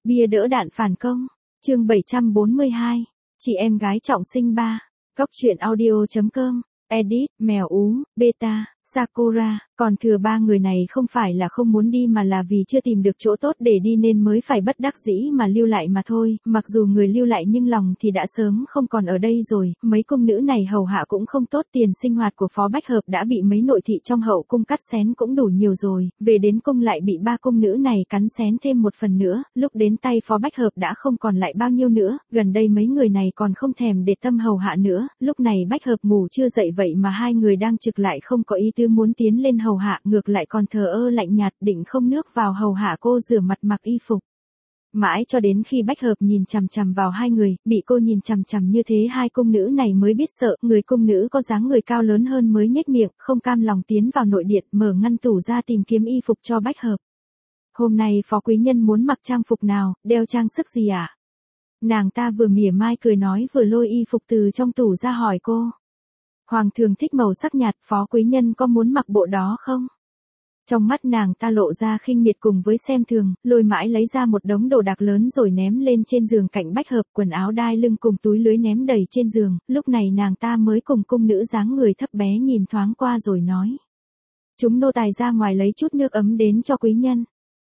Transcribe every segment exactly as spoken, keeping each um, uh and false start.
Bia đỡ đạn phản công. Chương bảy trăm bốn mươi hai. Chị em gái trọng sinh ba. Góc truyện audio chấm com. Edit, Mèo Ú, Beta, Sakura. Còn thừa ba người này không phải là không muốn đi mà là vì chưa tìm được chỗ tốt để đi nên mới phải bất đắc dĩ mà lưu lại mà thôi. Mặc dù người lưu lại nhưng lòng thì đã sớm không còn ở đây rồi. Mấy cung nữ này hầu hạ cũng không tốt, tiền sinh hoạt của Phó Bách Hợp đã bị mấy nội thị trong hậu cung cắt xén cũng đủ nhiều rồi. Về đến cung lại bị ba cung nữ này cắn xén thêm một phần nữa. Lúc đến tay Phó Bách Hợp đã không còn lại bao nhiêu nữa. Gần đây mấy người này còn không thèm để tâm hầu hạ nữa. Lúc này Bách Hợp ngủ chưa dậy vậy mà hai người đang trực lại không có ý tư muốn tiến lên hầu hạ, ngược lại còn thờ ơ lạnh nhạt định không nước vào hầu hạ cô rửa mặt mặc y phục. Mãi cho đến khi Bách Hợp nhìn chằm chằm vào hai người, bị cô nhìn chằm chằm như thế hai cung nữ này mới biết sợ. Người cung nữ có dáng người cao lớn hơn mới nhếch miệng, không cam lòng tiến vào nội điện, mở ngăn tủ ra tìm kiếm y phục cho Bách Hợp. Hôm nay Phó quý nhân muốn mặc trang phục nào, đeo trang sức gì ạ? À? Nàng ta vừa mỉa mai cười nói vừa lôi y phục từ trong tủ ra hỏi cô. Hoàng thường thích màu sắc nhạt, Phó quý nhân có muốn mặc bộ đó không? Trong mắt nàng ta lộ ra khinh miệt cùng với xem thường, lôi mãi lấy ra một đống đồ đạc lớn rồi ném lên trên giường cạnh Bách Hợp, quần áo đai lưng cùng túi lưới ném đầy trên giường. Lúc này nàng ta mới cùng cung nữ dáng người thấp bé nhìn thoáng qua rồi nói. Chúng nô tài ra ngoài lấy chút nước ấm đến cho quý nhân.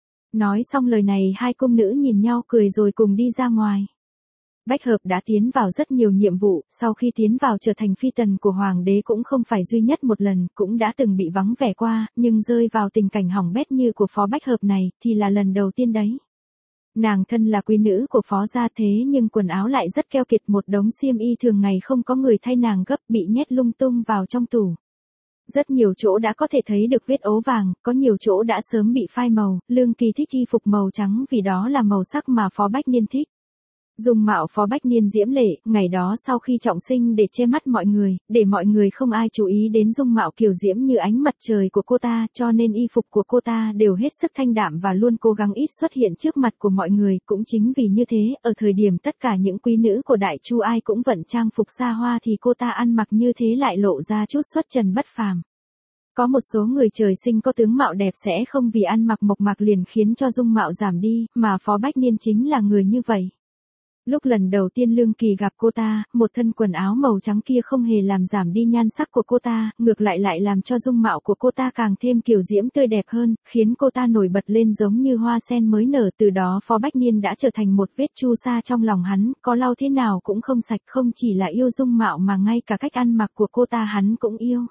Nói xong lời này hai cung nữ nhìn nhau cười rồi cùng đi ra ngoài. Bách Hợp đã tiến vào rất nhiều nhiệm vụ, sau khi tiến vào trở thành phi tần của hoàng đế cũng không phải duy nhất một lần, cũng đã từng bị vắng vẻ qua, nhưng rơi vào tình cảnh hỏng bét như của Phó Bách Hợp này, thì là lần đầu tiên đấy. Nàng thân là quý nữ của Phó gia thế nhưng quần áo lại rất keo kiệt, một đống xiêm y thường ngày không có người thay nàng gấp bị nhét lung tung vào trong tủ. Rất nhiều chỗ đã có thể thấy được vết ố vàng, có nhiều chỗ đã sớm bị phai màu. Lương Kỳ thích y phục màu trắng vì đó là màu sắc mà Phó Bách Niên thích. Dung mạo Phó Bách Niên diễm lệ, ngày đó sau khi trọng sinh để che mắt mọi người, để mọi người không ai chú ý đến dung mạo kiều diễm như ánh mặt trời của cô ta, cho nên y phục của cô ta đều hết sức thanh đạm và luôn cố gắng ít xuất hiện trước mặt của mọi người. Cũng chính vì như thế, ở thời điểm tất cả những quý nữ của Đại Chu ai cũng vận trang phục xa hoa thì cô ta ăn mặc như thế lại lộ ra chút xuất trần bất phàm. Có một số người trời sinh có tướng mạo đẹp sẽ không vì ăn mặc mộc mạc liền khiến cho dung mạo giảm đi, mà Phó Bách Niên chính là người như vậy. Lúc lần đầu tiên Lương Kỳ gặp cô ta, một thân quần áo màu trắng kia không hề làm giảm đi nhan sắc của cô ta, ngược lại lại làm cho dung mạo của cô ta càng thêm kiều diễm tươi đẹp hơn, khiến cô ta nổi bật lên giống như hoa sen mới nở. Từ đó Phó Bách Niên đã trở thành một vết chu sa trong lòng hắn, có lau thế nào cũng không sạch, không chỉ là yêu dung mạo mà ngay cả cách ăn mặc của cô ta hắn cũng yêu.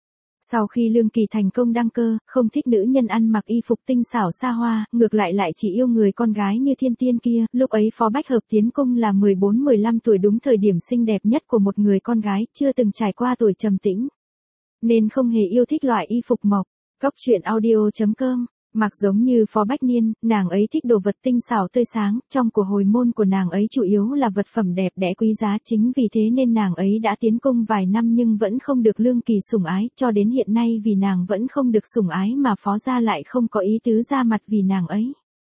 Sau khi Lương Kỳ thành công đăng cơ, không thích nữ nhân ăn mặc y phục tinh xảo xa hoa, ngược lại lại chỉ yêu người con gái như thiên tiên kia. Lúc ấy Phó Bách Hợp tiến cung là mười bốn mười lăm tuổi, đúng thời điểm xinh đẹp nhất của một người con gái, chưa từng trải qua tuổi trầm tĩnh. Nên không hề yêu thích loại y phục mộc. Góc truyện audio chấm com. Mặc giống như Phó Bách Niên, nàng ấy thích đồ vật tinh xảo tươi sáng, trong của hồi môn của nàng ấy chủ yếu là vật phẩm đẹp đẽ quý giá, chính vì thế nên nàng ấy đã tiến cung vài năm nhưng vẫn không được Lương Kỳ sủng ái, cho đến hiện nay vì nàng vẫn không được sủng ái mà Phó gia lại không có ý tứ ra mặt vì nàng ấy.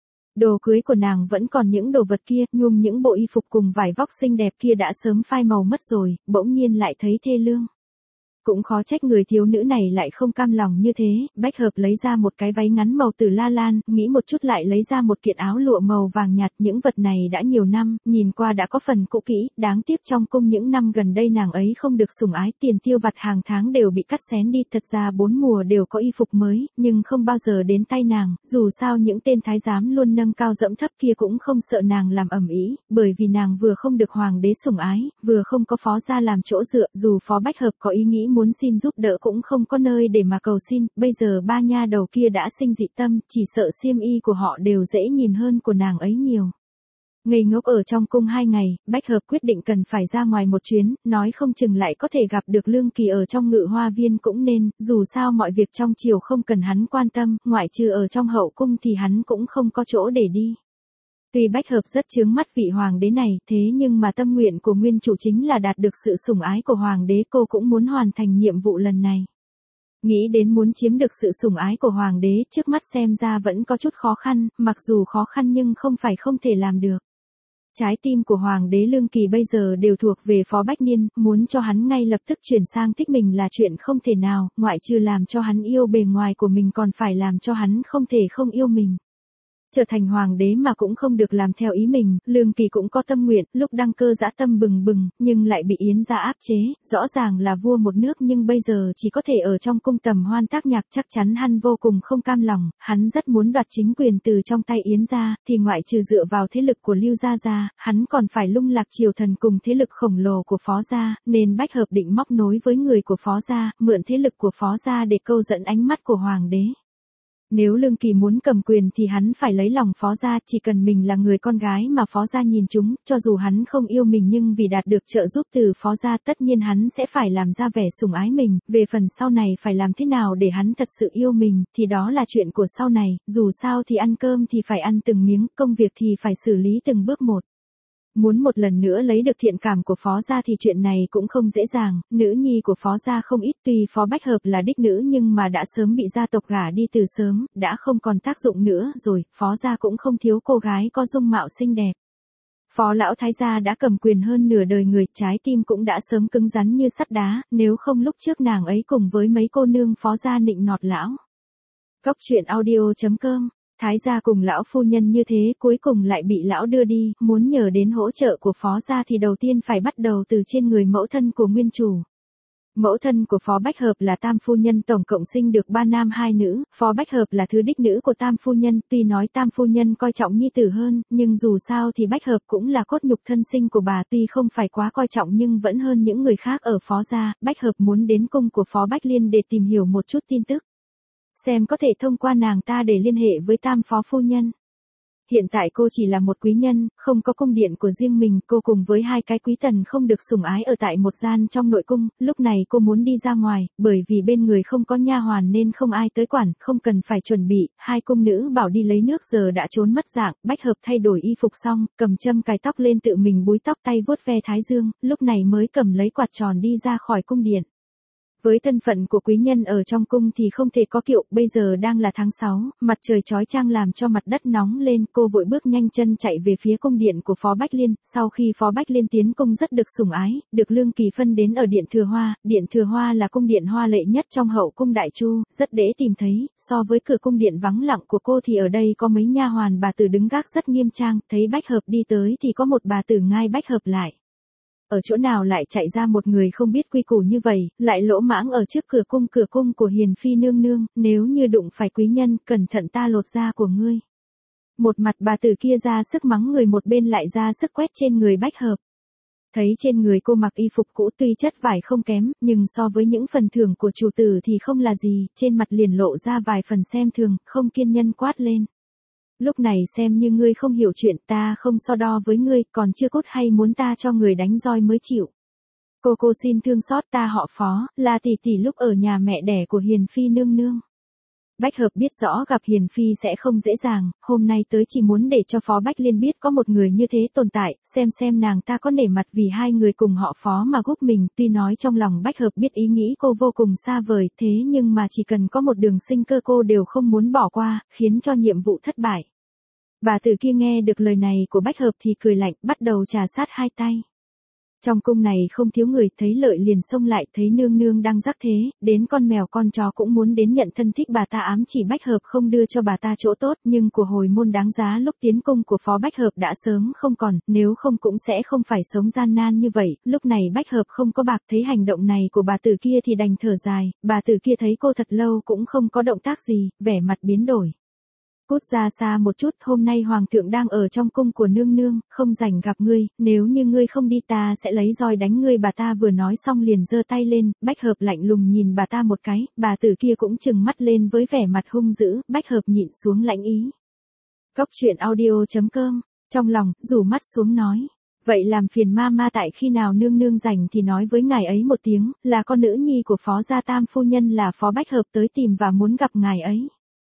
Đồ cưới của nàng vẫn còn những đồ vật kia, nhung những bộ y phục cùng vải vóc xinh đẹp kia đã sớm phai màu mất rồi, bỗng nhiên lại thấy thê lương. Cũng khó trách người thiếu nữ này lại không cam lòng như thế. Bách Hợp lấy ra một cái váy ngắn màu tử la lan, nghĩ một chút lại lấy ra một kiện áo lụa màu vàng nhạt. Những vật này đã nhiều năm, nhìn qua đã có phần cũ kỹ, đáng tiếc trong cung những năm gần đây nàng ấy không được sủng ái, tiền tiêu vặt hàng tháng đều bị cắt xén đi. Thật ra bốn mùa đều có y phục mới, nhưng không bao giờ đến tay nàng, dù sao những tên thái giám luôn nâng cao dẫm thấp kia cũng không sợ nàng làm ầm ĩ, bởi vì nàng vừa không được hoàng đế sủng ái, vừa không có Phó gia làm chỗ dựa, dù Phó Bách Hợp có ý nghĩ muốn xin giúp đỡ cũng không có nơi để mà cầu xin. Bây giờ ba nha đầu kia đã sinh dị tâm, chỉ sợ xiêm y của họ đều dễ nhìn hơn của nàng ấy nhiều. Ngây ngốc ở trong cung hai ngày, Bách Hợp quyết định cần phải ra ngoài một chuyến, nói không chừng lại có thể gặp được Lương Kỳ ở trong Ngự Hoa Viên cũng nên, dù sao mọi việc trong triều không cần hắn quan tâm, ngoại trừ ở trong hậu cung thì hắn cũng không có chỗ để đi. Tuy Bách Hợp rất chướng mắt vị hoàng đế này, thế nhưng mà tâm nguyện của nguyên chủ chính là đạt được sự sủng ái của hoàng đế, cô cũng muốn hoàn thành nhiệm vụ lần này. Nghĩ đến muốn chiếm được sự sủng ái của hoàng đế, trước mắt xem ra vẫn có chút khó khăn, mặc dù khó khăn nhưng không phải không thể làm được. Trái tim của hoàng đế Lương Kỳ bây giờ đều thuộc về Phó Bách Niên, muốn cho hắn ngay lập tức chuyển sang thích mình là chuyện không thể nào, ngoại trừ làm cho hắn yêu bề ngoài của mình còn phải làm cho hắn không thể không yêu mình. Trở thành hoàng đế mà cũng không được làm theo ý mình, Lương Kỳ cũng có tâm nguyện, lúc đăng cơ dã tâm bừng bừng, nhưng lại bị Yến gia áp chế, rõ ràng là vua một nước nhưng bây giờ chỉ có thể ở trong cung tầm hoan tác nhạc, chắc chắn hắn vô cùng không cam lòng, hắn rất muốn đoạt chính quyền từ trong tay Yến gia, thì ngoại trừ dựa vào thế lực của Lưu gia gia, hắn còn phải lung lạc triều thần cùng thế lực khổng lồ của Phó gia, nên Bách Hợp định móc nối với người của Phó gia, mượn thế lực của Phó gia để câu dẫn ánh mắt của hoàng đế. Nếu Lương Kỳ muốn cầm quyền thì hắn phải lấy lòng Phó gia, chỉ cần mình là người con gái mà Phó gia nhìn chúng, cho dù hắn không yêu mình nhưng vì đạt được trợ giúp từ Phó gia tất nhiên hắn sẽ phải làm ra vẻ sủng ái mình, về phần sau này phải làm thế nào để hắn thật sự yêu mình, thì đó là chuyện của sau này, dù sao thì ăn cơm thì phải ăn từng miếng, công việc thì phải xử lý từng bước một. Muốn một lần nữa lấy được thiện cảm của Phó gia thì chuyện này cũng không dễ dàng, nữ nhi của Phó gia không ít, tuy Phó Bách Hợp là đích nữ nhưng mà đã sớm bị gia tộc gả đi từ sớm, đã không còn tác dụng nữa rồi, Phó gia cũng không thiếu cô gái có dung mạo xinh đẹp. Phó lão thái gia đã cầm quyền hơn nửa đời người, trái tim cũng đã sớm cứng rắn như sắt đá, nếu không lúc trước nàng ấy cùng với mấy cô nương Phó gia nịnh nọt lão. Góc truyện audio chấm com. Thái gia cùng lão phu nhân như thế cuối cùng lại bị lão đưa đi, muốn nhờ đến hỗ trợ của Phó gia thì đầu tiên phải bắt đầu từ trên người mẫu thân của nguyên chủ. Mẫu thân của Phó Bách Hợp là Tam phu nhân, tổng cộng sinh được ba nam hai nữ, Phó Bách Hợp là thứ đích nữ của Tam phu nhân, tuy nói Tam phu nhân coi trọng nhi tử hơn, nhưng dù sao thì Bách Hợp cũng là cốt nhục thân sinh của bà, tuy không phải quá coi trọng nhưng vẫn hơn những người khác ở Phó gia. Bách Hợp muốn đến cung của Phó Bách Liên để tìm hiểu một chút tin tức, xem có thể thông qua nàng ta để liên hệ với Tam phó phu nhân. Hiện tại cô chỉ là một quý nhân, không có cung điện của riêng mình, cô cùng với hai cái quý tần không được sủng ái ở tại một gian trong nội cung, lúc này cô muốn đi ra ngoài, bởi vì bên người không có nha hoàn nên không ai tới quản, không cần phải chuẩn bị, hai cung nữ bảo đi lấy nước giờ đã trốn mất dạng, Bách Hợp thay đổi y phục xong, cầm châm cài tóc lên tự mình búi tóc, tay vuốt ve thái dương, lúc này mới cầm lấy quạt tròn đi ra khỏi cung điện. Với thân phận của quý nhân ở trong cung thì không thể có kiệu, bây giờ đang là tháng sáu, mặt trời chói chang làm cho mặt đất nóng lên, cô vội bước nhanh chân chạy về phía cung điện của Phó Bách Liên, sau khi Phó Bách Liên tiến cung rất được sủng ái, được Lương Kỳ phân đến ở Điện Thừa Hoa, Điện Thừa Hoa là cung điện hoa lệ nhất trong hậu cung Đại Chu, rất dễ tìm thấy, so với cửa cung điện vắng lặng của cô thì ở đây có mấy nha hoàn bà tử đứng gác rất nghiêm trang, thấy Bách Hợp đi tới thì có một bà tử ngai Bách Hợp lại. Ở chỗ nào lại chạy ra một người không biết quy củ như vậy, lại lỗ mãng ở trước cửa cung cửa cung của hiền phi nương nương, nếu như đụng phải quý nhân, cẩn thận ta lột da của ngươi. Một mặt bà tử kia ra sức mắng người, một bên lại ra sức quét trên người Bách Hợp. Thấy trên người cô mặc y phục cũ tuy chất vải không kém, nhưng so với những phần thưởng của chủ tử thì không là gì, trên mặt liền lộ ra vài phần xem thường, không kiên nhẫn quát lên. Lúc này xem như ngươi không hiểu chuyện, ta không so đo với ngươi, còn chưa cút hay muốn ta cho người đánh roi mới chịu. Cô cô xin thương xót, ta họ Phó, là tỷ tỷ lúc ở nhà mẹ đẻ của hiền phi nương nương. Bách Hợp biết rõ gặp hiền phi sẽ không dễ dàng, hôm nay tới chỉ muốn để cho Phó Bách Liên biết có một người như thế tồn tại, xem xem nàng ta có nể mặt vì hai người cùng họ Phó mà giúp mình, tuy nói trong lòng Bách Hợp biết ý nghĩ cô vô cùng xa vời, thế nhưng mà chỉ cần có một đường sinh cơ cô đều không muốn bỏ qua, khiến cho nhiệm vụ thất bại. Bà tử kia nghe được lời này của Bách Hợp thì cười lạnh, bắt đầu trà sát hai tay. Trong cung này không thiếu người, thấy lợi liền xông lại, thấy nương nương đang rắc thế, đến con mèo con chó cũng muốn đến nhận thân thích bà ta, ám chỉ Bách Hợp không đưa cho bà ta chỗ tốt, nhưng của hồi môn đáng giá lúc tiến cung của Phó Bách Hợp đã sớm không còn, nếu không cũng sẽ không phải sống gian nan như vậy, lúc này Bách Hợp không có bạc, thấy hành động này của bà tử kia thì đành thở dài, bà tử kia thấy cô thật lâu cũng không có động tác gì, vẻ mặt biến đổi. Cút ra xa một chút, hôm nay hoàng thượng đang ở trong cung của nương nương, không rảnh gặp ngươi, nếu như ngươi không đi ta sẽ lấy roi đánh ngươi. Bà ta vừa nói xong liền giơ tay lên, Bách Hợp lạnh lùng nhìn bà ta một cái, bà tử kia cũng trừng mắt lên với vẻ mặt hung dữ, Bách Hợp nhịn xuống lãnh ý. Góc truyện audio chấm com, trong lòng, rủ mắt xuống nói. Vậy làm phiền ma ma tại khi nào nương nương rảnh thì nói với ngài ấy một tiếng, là con nữ nhi của Phó gia Tam phu nhân là Phó Bách Hợp tới tìm và muốn gặp ngài ấy.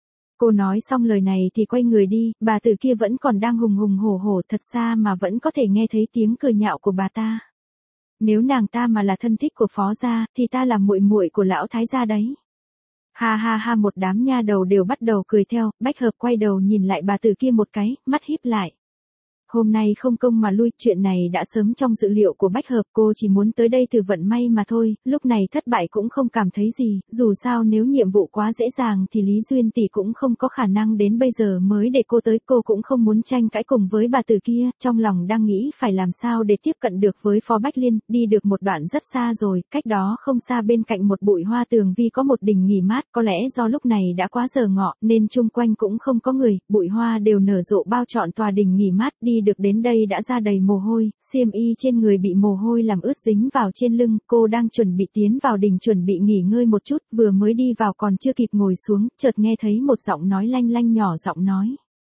Cô nói xong lời này thì quay người đi, bà tử kia vẫn còn đang hùng hùng hổ hổ, thật xa mà vẫn có thể nghe thấy tiếng cười nhạo của bà ta. Nếu nàng ta mà là thân thích của Phó gia, thì ta là muội muội của lão thái gia đấy. Ha ha ha, một đám nha đầu đều bắt đầu cười theo, Bách Hợp quay đầu nhìn lại bà tử kia một cái, mắt híp lại. Hôm nay không công mà lui, chuyện này đã sớm trong dự liệu của Bách Hợp, cô chỉ muốn tới đây từ vận may mà thôi, lúc này thất bại cũng không cảm thấy gì, dù sao nếu nhiệm vụ quá dễ dàng thì Lý Duyên tỷ cũng không có khả năng đến bây giờ mới để cô tới, cô cũng không muốn tranh cãi cùng với bà tử kia, trong lòng đang nghĩ phải làm sao để tiếp cận được với Phó Bách Liên, đi được một đoạn rất xa rồi, cách đó không xa bên cạnh một bụi hoa tường vi có một đình nghỉ mát, có lẽ do lúc này đã quá giờ ngọ nên chung quanh cũng không có người, bụi hoa đều nở rộ bao trọn tòa đình nghỉ mát, đi được đến đây đã ra đầy mồ hôi, xiêm y trên người bị mồ hôi làm ướt dính vào trên lưng, cô đang chuẩn bị tiến vào đình chuẩn bị nghỉ ngơi một chút, vừa mới đi vào còn chưa kịp ngồi xuống, chợt nghe thấy một giọng nói lanh lanh nhỏ giọng nói.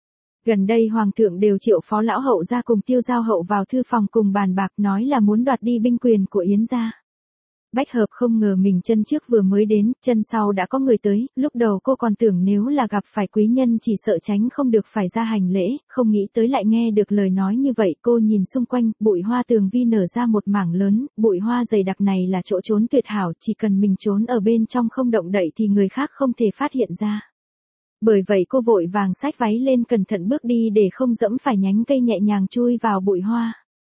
Gần đây Hoàng thượng đều triệu Phó Lão Hậu ra cùng Tiêu Giao Hậu vào thư phòng cùng bàn bạc, nói là muốn đoạt đi binh quyền của Yến gia. Bách Hợp không ngờ mình chân trước vừa mới đến, chân sau đã có người tới, lúc đầu cô còn tưởng nếu là gặp phải quý nhân chỉ sợ tránh không được phải ra hành lễ, không nghĩ tới lại nghe được lời nói như vậy, cô nhìn xung quanh, bụi hoa tường vi nở ra một mảng lớn, bụi hoa dày đặc này là chỗ trốn tuyệt hảo, chỉ cần mình trốn ở bên trong không động đậy thì người khác không thể phát hiện ra. Bởi vậy cô vội vàng xách váy lên cẩn thận bước đi để không dẫm phải nhánh cây, nhẹ nhàng chui vào bụi hoa.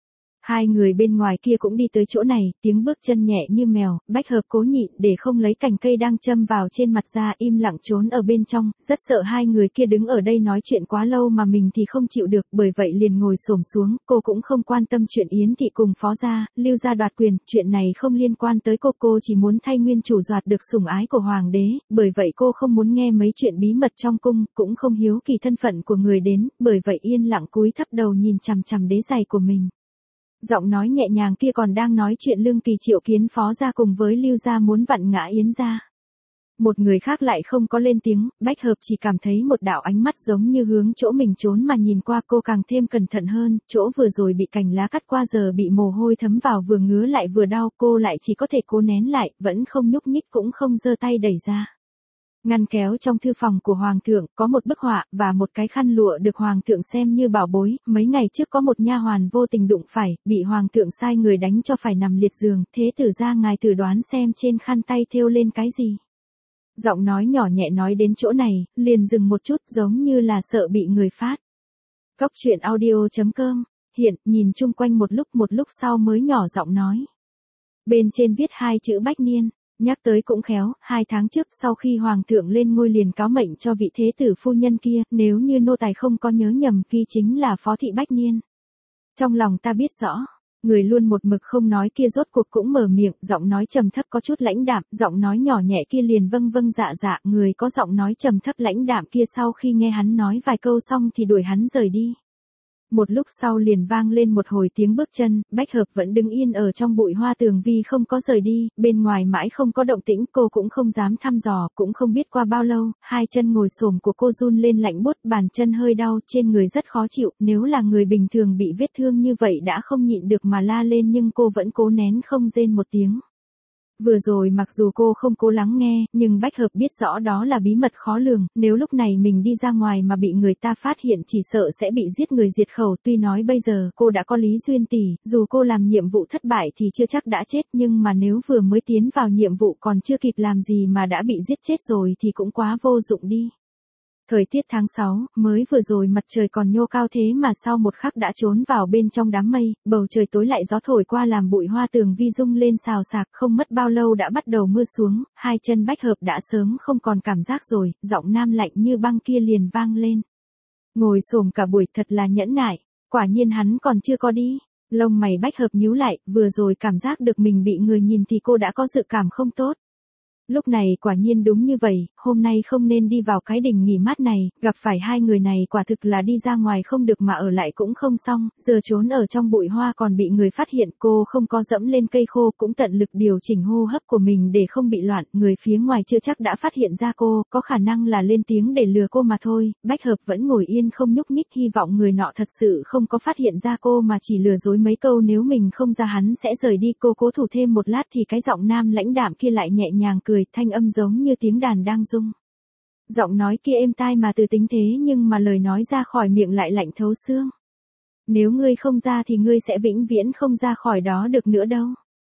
Hai người bên ngoài kia cũng đi tới chỗ này, tiếng bước chân nhẹ như mèo, Bách Hợp cố nhịn để không lấy cành cây đang châm vào trên mặt ra, im lặng trốn ở bên trong, rất sợ hai người kia đứng ở đây nói chuyện quá lâu mà mình thì không chịu được, bởi vậy liền ngồi xổm xuống, cô cũng không quan tâm chuyện Yến thị cùng Phó gia, Lưu gia đoạt quyền, chuyện này không liên quan tới cô, cô chỉ muốn thay nguyên chủ đoạt được sủng ái của hoàng đế, bởi vậy cô không muốn nghe mấy chuyện bí mật trong cung, cũng không hiếu kỳ thân phận của người đến, bởi vậy yên lặng cúi thấp đầu nhìn chằm chằm đế giày của mình. Giọng nói nhẹ nhàng kia còn đang nói chuyện Lương Kỳ triệu kiến Phó gia cùng với Lưu gia muốn vặn ngã Yến gia. Một người khác lại không có lên tiếng, Bách Hợp chỉ cảm thấy một đạo ánh mắt giống như hướng chỗ mình trốn mà nhìn qua, cô càng thêm cẩn thận hơn, chỗ vừa rồi bị cành lá cắt qua giờ bị mồ hôi thấm vào vừa ngứa lại vừa đau, cô lại chỉ có thể cố nén lại, vẫn không nhúc nhích cũng không giơ tay đẩy ra. Ngăn kéo trong thư phòng của Hoàng thượng, có một bức họa, và một cái khăn lụa được Hoàng thượng xem như bảo bối, mấy ngày trước có một nha hoàn vô tình đụng phải, bị Hoàng thượng sai người đánh cho phải nằm liệt giường, thế tử ra ngài thử đoán xem trên khăn tay thêu lên cái gì. Giọng nói nhỏ nhẹ nói đến chỗ này, liền dừng một chút giống như là sợ bị người phát. Góc truyện audio chấm com, hiện, nhìn chung quanh một lúc một lúc sau mới nhỏ giọng nói. Bên trên viết hai chữ Bách Niên. Nhắc tới cũng khéo, hai tháng trước sau khi Hoàng thượng lên ngôi liền cáo mệnh cho vị thế tử phu nhân kia, nếu như nô tài không có nhớ nhầm kia chính là Phó thị Bách Niên. Trong lòng ta biết rõ, người luôn một mực không nói kia rốt cuộc cũng mở miệng, giọng nói trầm thấp có chút lãnh đạm, giọng nói nhỏ nhẹ kia liền vâng vâng dạ dạ, người có giọng nói trầm thấp lãnh đạm kia sau khi nghe hắn nói vài câu xong thì đuổi hắn rời đi. Một lúc sau liền vang lên một hồi tiếng bước chân, Bách Hợp vẫn đứng yên ở trong bụi hoa tường vi không có rời đi, bên ngoài mãi không có động tĩnh, cô cũng không dám thăm dò, cũng không biết qua bao lâu, hai chân ngồi xổm của cô run lên lạnh buốt, bàn chân hơi đau, trên người rất khó chịu, nếu là người bình thường bị vết thương như vậy đã không nhịn được mà la lên nhưng cô vẫn cố nén không rên một tiếng. Vừa rồi mặc dù cô không cố lắng nghe, nhưng Bách Hợp biết rõ đó là bí mật khó lường, nếu lúc này mình đi ra ngoài mà bị người ta phát hiện chỉ sợ sẽ bị giết người diệt khẩu, tuy nói bây giờ cô đã có Lý Duyên tỷ, dù cô làm nhiệm vụ thất bại thì chưa chắc đã chết, nhưng mà nếu vừa mới tiến vào nhiệm vụ còn chưa kịp làm gì mà đã bị giết chết rồi thì cũng quá vô dụng đi. Thời tiết tháng sáu, mới vừa rồi mặt trời còn nhô cao thế mà sau một khắc đã trốn vào bên trong đám mây, bầu trời tối lại gió thổi qua làm bụi hoa tường vi rung lên xào xạc, không mất bao lâu đã bắt đầu mưa xuống, hai chân Bách Hợp đã sớm không còn cảm giác rồi, giọng nam lạnh như băng kia liền vang lên. Ngồi xổm cả buổi thật là nhẫn nại, quả nhiên hắn còn chưa có đi. Lông mày Bách Hợp nhíu lại, vừa rồi cảm giác được mình bị người nhìn thì cô đã có dự cảm không tốt. Lúc này quả nhiên đúng như vậy, hôm nay không nên đi vào cái đình nghỉ mát này, gặp phải hai người này quả thực là đi ra ngoài không được mà ở lại cũng không xong, giờ trốn ở trong bụi hoa còn bị người phát hiện, cô không có dẫm lên cây khô cũng tận lực điều chỉnh hô hấp của mình để không bị loạn, người phía ngoài chưa chắc đã phát hiện ra cô, có khả năng là lên tiếng để lừa cô mà thôi, Bách Hợp vẫn ngồi yên không nhúc nhích hy vọng người nọ thật sự không có phát hiện ra cô mà chỉ lừa dối mấy câu nếu mình không ra hắn sẽ rời đi, cô cố thủ thêm một lát thì cái giọng nam lãnh đạm kia lại nhẹ nhàng cười. Thanh âm giống như tiếng đàn đang rung. Giọng nói kia êm tai mà từ tính thế nhưng mà lời nói ra khỏi miệng lại lạnh thấu xương. Nếu ngươi không ra thì ngươi sẽ vĩnh viễn không ra khỏi đó được nữa đâu.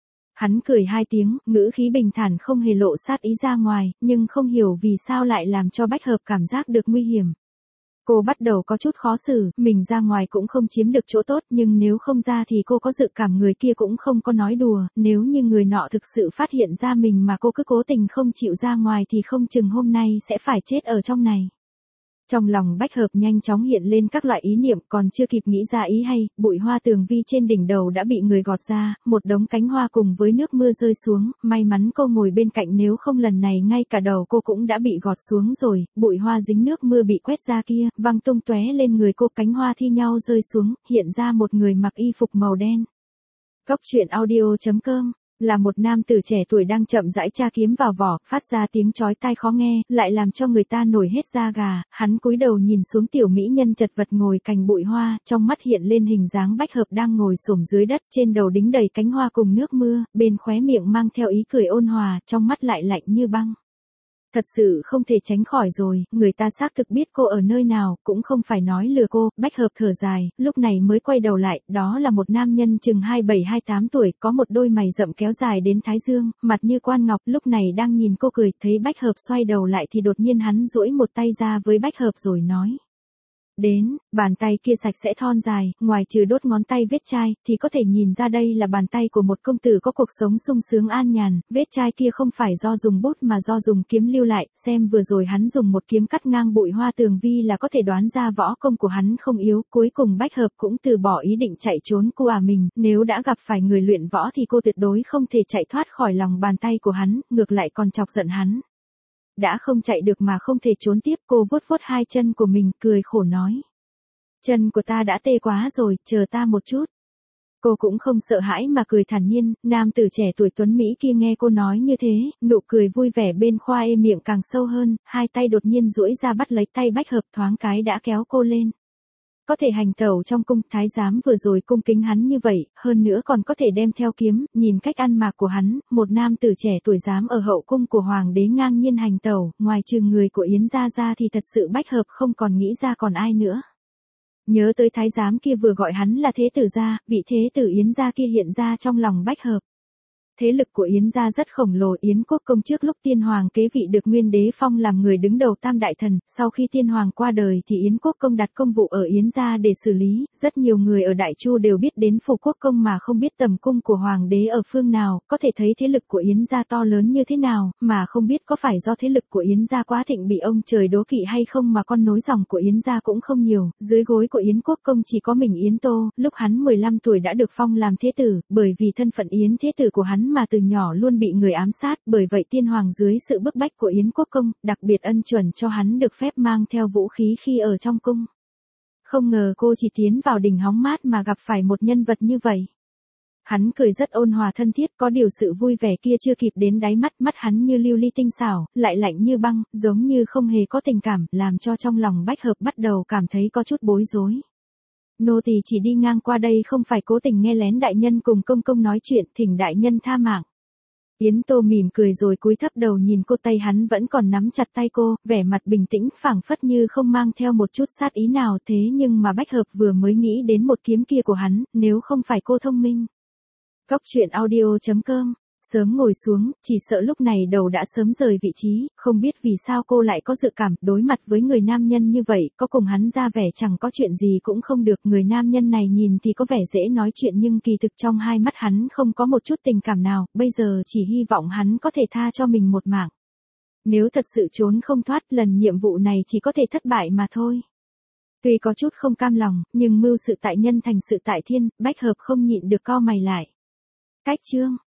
Hắn cười hai tiếng, ngữ khí bình thản không hề lộ sát ý ra ngoài, nhưng không hiểu vì sao lại làm cho Bách Hợp cảm giác được nguy hiểm. Cô bắt đầu có chút khó xử, mình ra ngoài cũng không chiếm được chỗ tốt, nhưng nếu không ra thì cô có dự cảm người kia cũng không có nói đùa, nếu như người nọ thực sự phát hiện ra mình mà cô cứ cố tình không chịu ra ngoài thì không chừng hôm nay sẽ phải chết ở trong này. Trong lòng Bách Hợp nhanh chóng hiện lên các loại ý niệm, còn chưa kịp nghĩ ra ý hay, bụi hoa tường vi trên đỉnh đầu đã bị người gọt ra, một đống cánh hoa cùng với nước mưa rơi xuống, may mắn cô ngồi bên cạnh, nếu không lần này ngay cả đầu cô cũng đã bị gọt xuống rồi, bụi hoa dính nước mưa bị quét ra kia, văng tung tóe lên người cô, cánh hoa thi nhau rơi xuống, hiện ra một người mặc y phục màu đen. Góc truyện audio chấm com là một nam tử trẻ tuổi đang chậm rãi tra kiếm vào vỏ, phát ra tiếng chói tai khó nghe, lại làm cho người ta nổi hết da gà. Hắn cúi đầu nhìn xuống tiểu mỹ nhân chật vật ngồi cạnh bụi hoa, trong mắt hiện lên hình dáng Bách Hợp đang ngồi xổm dưới đất, trên đầu đính đầy cánh hoa cùng nước mưa, bên khóe miệng mang theo ý cười ôn hòa, trong mắt lại lạnh như băng. Thật sự không thể tránh khỏi rồi, người ta xác thực biết cô ở nơi nào, cũng không phải nói lừa cô. Bách Hợp thở dài, lúc này mới quay đầu lại, đó là một nam nhân chừng hai mươi bảy hai mươi tám tuổi, có một đôi mày rậm kéo dài đến thái dương, mặt như quan ngọc, lúc này đang nhìn cô cười, thấy Bách Hợp xoay đầu lại thì đột nhiên hắn duỗi một tay ra với Bách Hợp rồi nói. Đến, bàn tay kia sạch sẽ thon dài, ngoài trừ đốt ngón tay vết chai, thì có thể nhìn ra đây là bàn tay của một công tử có cuộc sống sung sướng an nhàn, vết chai kia không phải do dùng bút mà do dùng kiếm lưu lại, xem vừa rồi hắn dùng một kiếm cắt ngang bụi hoa tường vi là có thể đoán ra võ công của hắn không yếu, cuối cùng Bách Hợp cũng từ bỏ ý định chạy trốn cô à mình, nếu đã gặp phải người luyện võ thì cô tuyệt đối không thể chạy thoát khỏi lòng bàn tay của hắn, ngược lại còn chọc giận hắn. Đã không chạy được mà không thể trốn tiếp, cô vuốt vuốt hai chân của mình, cười khổ nói. Chân của ta đã tê quá rồi, chờ ta một chút. Cô cũng không sợ hãi mà cười thản nhiên, nam tử trẻ tuổi tuấn Mỹ kia nghe cô nói như thế, nụ cười vui vẻ bên khoa ê miệng càng sâu hơn, hai tay đột nhiên duỗi ra bắt lấy tay Bách Hợp, thoáng cái đã kéo cô lên. Có thể hành tẩu trong cung, thái giám vừa rồi cung kính hắn như vậy, hơn nữa còn có thể đem theo kiếm, nhìn cách ăn mặc của hắn, một nam tử trẻ tuổi dám ở hậu cung của hoàng đế ngang nhiên hành tẩu, ngoài trừ người của Yến gia ra thì thật sự Bách Hợp không còn nghĩ ra còn ai nữa. Nhớ tới thái giám kia vừa gọi hắn là thế tử gia, vị thế tử Yến gia kia hiện ra trong lòng Bách Hợp. Thế lực của Yến gia rất khổng lồ, Yến quốc công trước lúc tiên hoàng kế vị được Nguyên đế phong làm người đứng đầu tam đại thần, sau khi tiên hoàng qua đời thì Yến quốc công đặt công vụ ở Yến gia để xử lý, rất nhiều người ở Đại Chu đều biết đến phủ quốc công mà không biết tầm cung của hoàng đế ở phương nào, có thể thấy thế lực của Yến gia to lớn như thế nào, mà không biết có phải do thế lực của Yến gia quá thịnh bị ông trời đố kỵ hay không mà con nối dòng của Yến gia cũng không nhiều, dưới gối của Yến quốc công chỉ có mình Yến Tô, lúc hắn mười lăm tuổi đã được phong làm thế tử, bởi vì thân phận Yến thế tử của hắn mà từ nhỏ luôn bị người ám sát, bởi vậy tiên hoàng dưới sự bức bách của Yến quốc công, đặc biệt ân chuẩn cho hắn được phép mang theo vũ khí khi ở trong cung. Không ngờ cô chỉ tiến vào đình hóng mát mà gặp phải một nhân vật như vậy. Hắn cười rất ôn hòa thân thiết, có điều sự vui vẻ kia chưa kịp đến đáy mắt, mắt hắn như lưu ly tinh xảo, lại lạnh như băng, giống như không hề có tình cảm, làm cho trong lòng Bách Hợp bắt đầu cảm thấy có chút bối rối. Nô tỳ chỉ đi ngang qua đây, không phải cố tình nghe lén đại nhân cùng công công nói chuyện, thỉnh đại nhân tha mạng. Yến Tô mỉm cười rồi cúi thấp đầu nhìn cô, tay hắn vẫn còn nắm chặt tay cô, vẻ mặt bình tĩnh phảng phất như không mang theo một chút sát ý nào, thế nhưng mà Bách Hợp vừa mới nghĩ đến một kiếm kia của hắn, nếu không phải cô thông minh. Góc truyện audio chấm com Sớm ngồi xuống, chỉ sợ lúc này đầu đã sớm rời vị trí, không biết vì sao cô lại có dự cảm, đối mặt với người nam nhân như vậy, có cùng hắn ra vẻ chẳng có chuyện gì cũng không được, người nam nhân này nhìn thì có vẻ dễ nói chuyện nhưng kỳ thực trong hai mắt hắn không có một chút tình cảm nào, bây giờ chỉ hy vọng hắn có thể tha cho mình một mạng. Nếu thật sự trốn không thoát, lần nhiệm vụ này chỉ có thể thất bại mà thôi. Tuy có chút không cam lòng, nhưng mưu sự tại nhân thành sự tại thiên, Bách Hợp không nhịn được cau mày lại. Cách chương